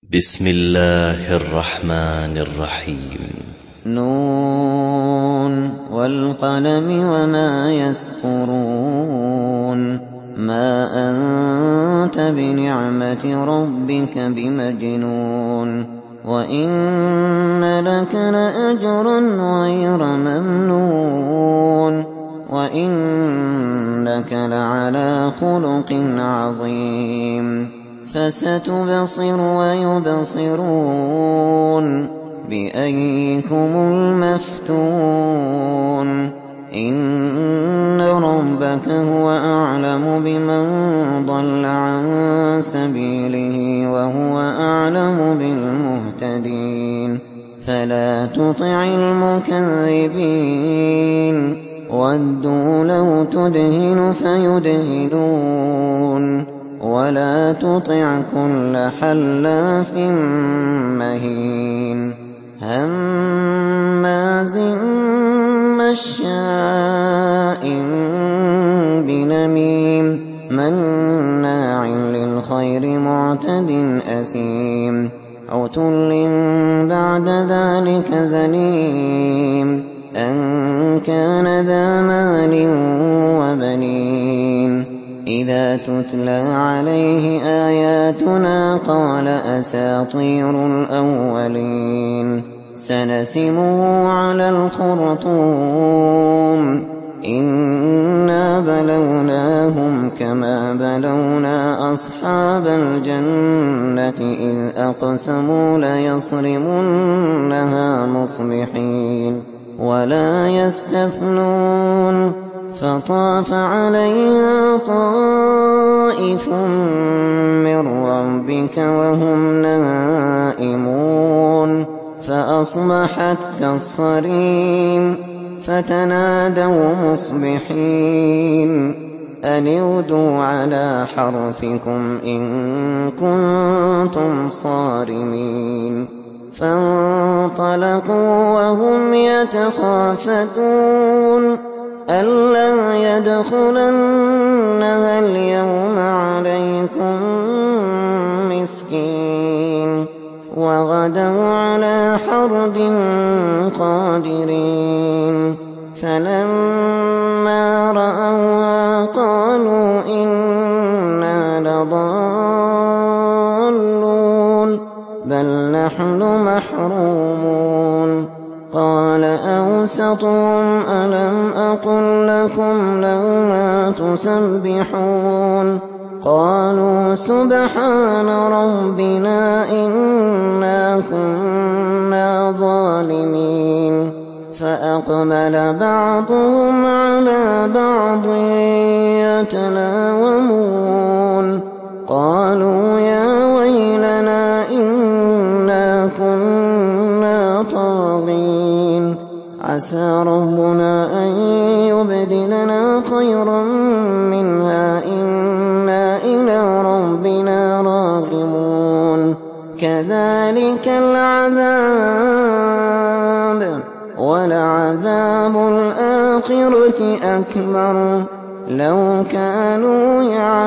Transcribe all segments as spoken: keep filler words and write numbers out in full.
بسم الله الرحمن الرحيم. نون والقلم وما يسطرون ما أنت بنعمة ربك بمجنون وإن لك لأجرا غير ممنون وإنك لعلى خلق عظيم فستبصر ويبصرون بأيكم المفتون إن ربك هو أعلم بمن ضل عن سبيله وهو أعلم بالمهتدين فلا تطع المكذبين ودوا لو تدهن فيدهنون ولا تطع كل حلاف مهين هماز مشاء بنميم مناع للخير معتد أثيم عتل بعد ذلك زنيم أن كان ذا مال وبنين إذا تتلى عليه آياتنا قال أساطير الأولين سنسمه على الخرطوم إنا بلوناهم كما بلونا أصحاب الجنة إذ أقسموا ليصرمنها مصبحين ولا يستثنون فطاف عليها طائف من ربك وهم نائمون فأصبحت كالصريم فتنادوا مصبحين أن اغدوا على حرثكم إن كنتم صارمين فانطلقوا وهم يتخافتون ألا يدخلنها اليوم عليكم مسكين وغدوا على حرد قادرين فلما رأوها قالوا إنا لضالون بل نحن محرومون قال أوسطهم ألم أقل لكم لولا تسبحون قالوا سبحان ربنا إنا كنا ظالمين فأقبل بعضهم على بعض يتلاومون قالوا يا ويلنا إنا كنا طاغين عسى ربنا أن يبدلنا خيرا منها إنا إلى ربنا راغبون كذلك العذاب ولعذاب الآخرة أكبر لو كانوا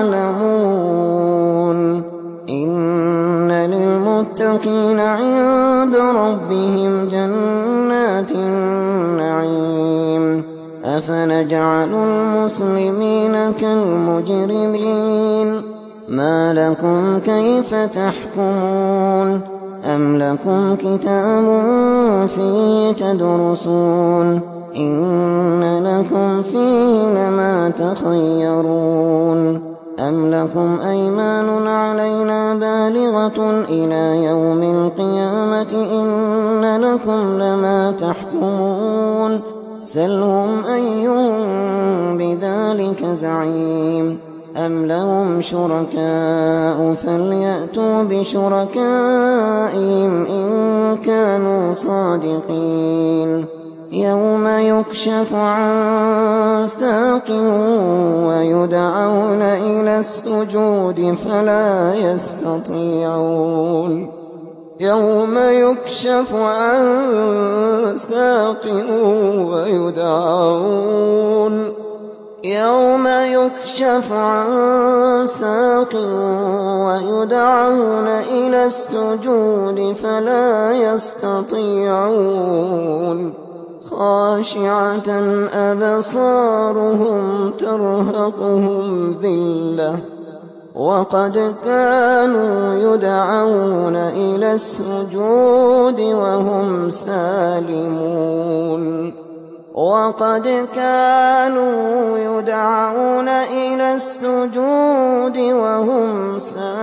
يعلمون إن للمتقين عند ربهم جنات النعيم أفنجعل المسلمين كالمجرمين ما لكم كيف تحكمون أم لكم كتاب فيه تدرسون إن لكم فيه لما تخيرون أم لكم أيمان علينا بالغة إلى يوم القيامة إن لكم لما تحكمون سلهم أيهم بذلك زعيم أم لهم شركاء فليأتوا بشركائهم إن كانوا صادقين يوم يكشف عن ساق ويدعون إلى السجود فلا يستطيعون يوم يكشف عن ساق ويدعون يوم يكشف عن ساق ويدعون إلى السجود فلا يستطيعون خاشعة أبصارهم ترهقهم ذلة وقد كانوا يدعون إلى السجود وهم سالمون وقد كانوا يدعون إلى السجود وهم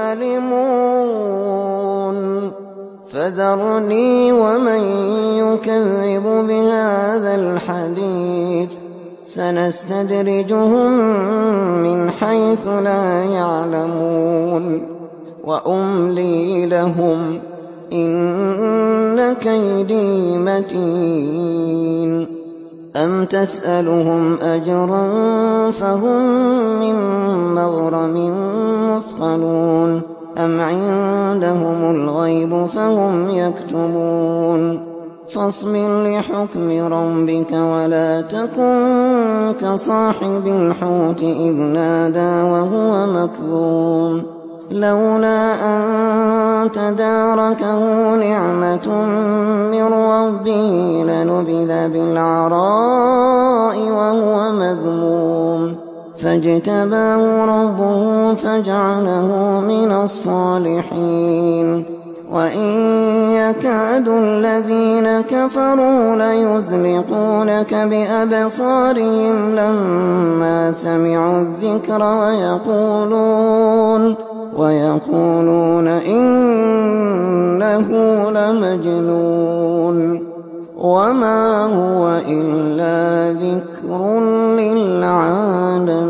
سالمون فذرني ومن يكذب بهذا الحديث سنستدرجهم من حيث لا يعلمون وأملي لهم إن كيدي متين أم تسألهم أجرا فهم من مغرم مثقلون أم عندهم الغيب فهم يكتبون فاصبر لحكم ربك ولا تكن كصاحب الحوت إذ نادى وهو مكظوم لولا أن تداركه نعمة من ربه لنبذ بالعراء وهو مذموم فاجتباه ربه فجعله من الصالحين وإن يكاد الذين كفروا ليزلقونك بأبصارهم لما سمعوا الذكر ويقولون ويقولون إنه لمجنون وما هو إلا ذكر للعالمين.